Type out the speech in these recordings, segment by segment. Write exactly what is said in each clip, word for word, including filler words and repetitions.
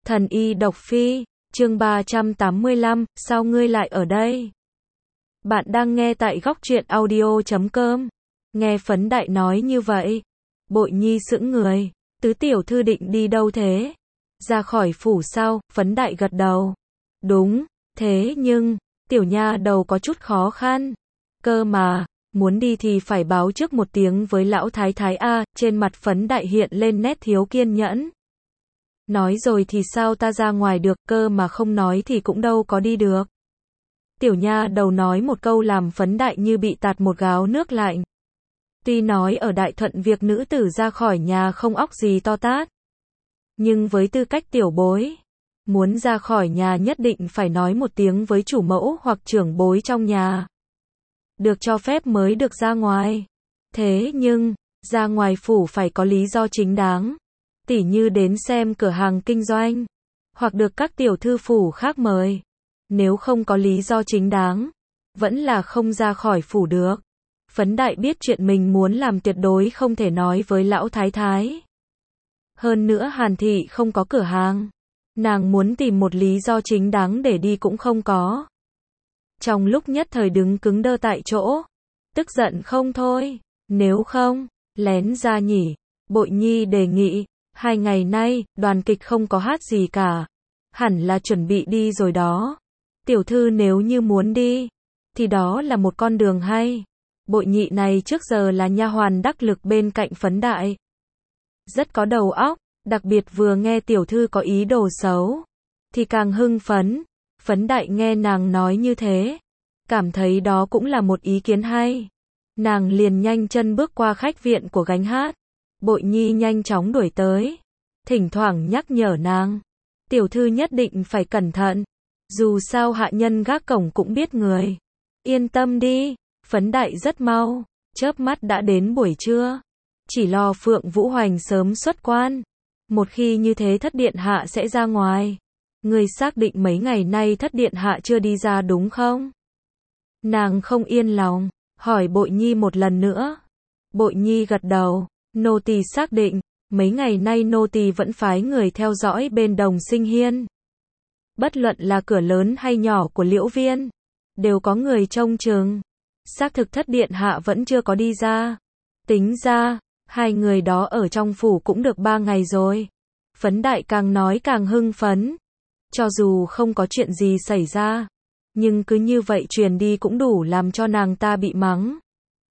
Thần y độc phi, chương ba trăm tám mươi lăm, sao ngươi lại ở đây? Bạn đang nghe tại góc truyện audio chấm com. Nghe Phấn Đại nói như vậy, Bội Nhi sững người, tứ tiểu thư định đi đâu thế? Ra khỏi phủ sao? Phấn Đại gật đầu. Đúng, thế nhưng, tiểu nha đầu có chút khó khăn. Cơ mà, muốn đi thì phải báo trước một tiếng với lão thái thái a, trên mặt Phấn Đại hiện lên nét thiếu kiên nhẫn. Nói rồi thì sao ta ra ngoài được, cơ mà không nói thì cũng đâu có đi được. Tiểu nha đầu nói một câu làm Phấn Đại như bị tạt một gáo nước lạnh. Tuy nói ở Đại Thuận việc nữ tử ra khỏi nhà không óc gì to tát. Nhưng với tư cách tiểu bối, muốn ra khỏi nhà nhất định phải nói một tiếng với chủ mẫu hoặc trưởng bối trong nhà. Được cho phép mới được ra ngoài. Thế nhưng, ra ngoài phủ phải có lý do chính đáng. Tỉ như đến xem cửa hàng kinh doanh, hoặc được các tiểu thư phủ khác mời. Nếu không có lý do chính đáng, vẫn là không ra khỏi phủ được. Phấn Đại biết chuyện mình muốn làm tuyệt đối không thể nói với lão thái thái. Hơn nữa Hàn thị không có cửa hàng. Nàng muốn tìm một lý do chính đáng để đi cũng không có. Trong lúc nhất thời đứng cứng đơ tại chỗ, tức giận không thôi. Nếu không, lén ra nhỉ? Bội Nhi đề nghị. Hai ngày nay, đoàn kịch không có hát gì cả. Hẳn là chuẩn bị đi rồi đó. Tiểu thư nếu như muốn đi, thì đó là một con đường hay. Bội Nhị này trước giờ là nha hoàn đắc lực bên cạnh Phấn Đại. Rất có đầu óc, đặc biệt vừa nghe tiểu thư có ý đồ xấu, thì càng hưng phấn. Phấn Đại nghe nàng nói như thế, cảm thấy đó cũng là một ý kiến hay. Nàng liền nhanh chân bước qua khách viện của gánh hát. Bội Nhi nhanh chóng đuổi tới, thỉnh thoảng nhắc nhở nàng, tiểu thư nhất định phải cẩn thận, dù sao hạ nhân gác cổng cũng biết người. Yên tâm đi, Phấn Đại rất mau, chớp mắt đã đến buổi trưa, chỉ lo Phượng Vũ Hoành sớm xuất quan. Một khi như thế Thất điện hạ sẽ ra ngoài. Người xác định mấy ngày nay Thất điện hạ chưa đi ra đúng không? Nàng không yên lòng, hỏi Bội Nhi một lần nữa. Bội Nhi gật đầu. Nô tỳ xác định, mấy ngày nay nô tỳ vẫn phái người theo dõi bên Đồng Sinh Hiên. Bất luận là cửa lớn hay nhỏ của Liễu Viên, đều có người trông chừng. Xác thực Thất điện hạ vẫn chưa có đi ra. Tính ra, hai người đó ở trong phủ cũng được ba ngày rồi. Phấn Đại càng nói càng hưng phấn. Cho dù không có chuyện gì xảy ra, nhưng cứ như vậy truyền đi cũng đủ làm cho nàng ta bị mắng.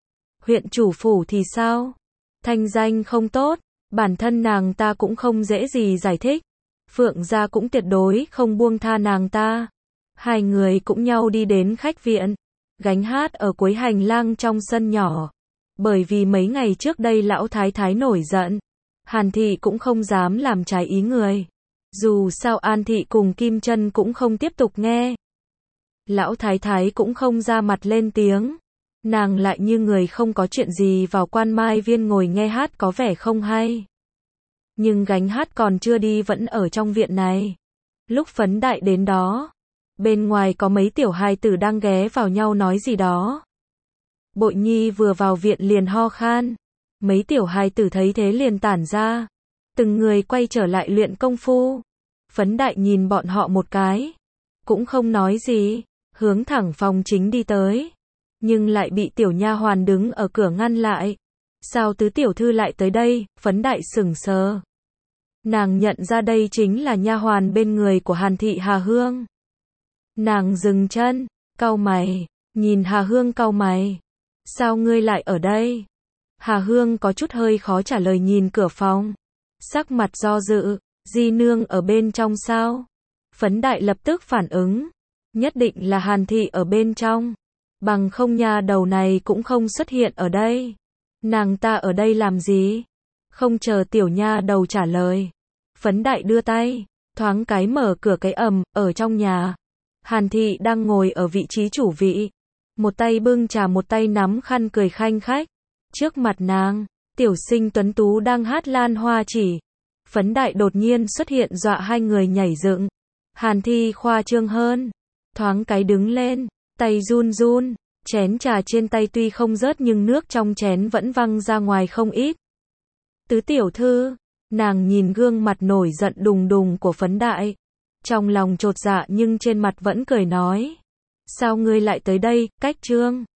Huyện chủ phủ thì sao? Thanh danh không tốt, bản thân nàng ta cũng không dễ gì giải thích. Phượng gia cũng tuyệt đối không buông tha nàng ta. Hai người cũng nhau đi đến khách viện. Gánh hát ở cuối hành lang trong sân nhỏ. Bởi vì mấy ngày trước đây lão thái thái nổi giận, Hàn thị cũng không dám làm trái ý người. Dù sao An thị cùng Kim Chân cũng không tiếp tục nghe. Lão thái thái cũng không ra mặt lên tiếng. Nàng lại như người không có chuyện gì vào Quan Mai Viên ngồi nghe hát có vẻ không hay. Nhưng gánh hát còn chưa đi vẫn ở trong viện này. Lúc Phấn Đại đến đó, bên ngoài có mấy tiểu hài tử đang ghé vào nhau nói gì đó. Bội Nhi vừa vào viện liền ho khan. Mấy tiểu hài tử thấy thế liền tản ra. Từng người quay trở lại luyện công phu. Phấn Đại nhìn bọn họ một cái, cũng không nói gì, hướng thẳng phòng chính đi tới. Nhưng lại bị tiểu nha hoàn đứng ở cửa ngăn lại. Sao tứ tiểu thư lại tới đây? Phấn Đại sững sờ. Nàng nhận ra đây chính là nha hoàn bên người của Hàn thị Hà Hương. Nàng dừng chân, cau mày, nhìn Hà Hương cau mày. Sao ngươi lại ở đây? Hà Hương có chút hơi khó trả lời nhìn cửa phòng. Sắc mặt do dự, di nương ở bên trong sao? Phấn Đại lập tức phản ứng. Nhất định là Hàn thị ở bên trong. Bằng không nha đầu này cũng không xuất hiện ở đây. Nàng ta ở đây làm gì? Không chờ tiểu nha đầu trả lời. Phấn Đại đưa tay, thoáng cái mở cửa cái ầm, ở trong nhà. Hàn thị đang ngồi ở vị trí chủ vị. Một tay bưng trà một tay nắm khăn cười khanh khách. Trước mặt nàng, tiểu sinh tuấn tú đang hát Lan Hoa Chỉ. Phấn Đại đột nhiên xuất hiện dọa hai người nhảy dựng. Hàn thị khoa trương hơn. Thoáng cái đứng lên. Tay run run, chén trà trên tay tuy không rớt nhưng nước trong chén vẫn văng ra ngoài không ít. Tứ tiểu thư, Nàng nhìn gương mặt nổi giận đùng đùng của Phấn Đại. Trong lòng chột dạ nhưng trên mặt vẫn cười nói. Sao ngươi lại tới đây, Cách Trương?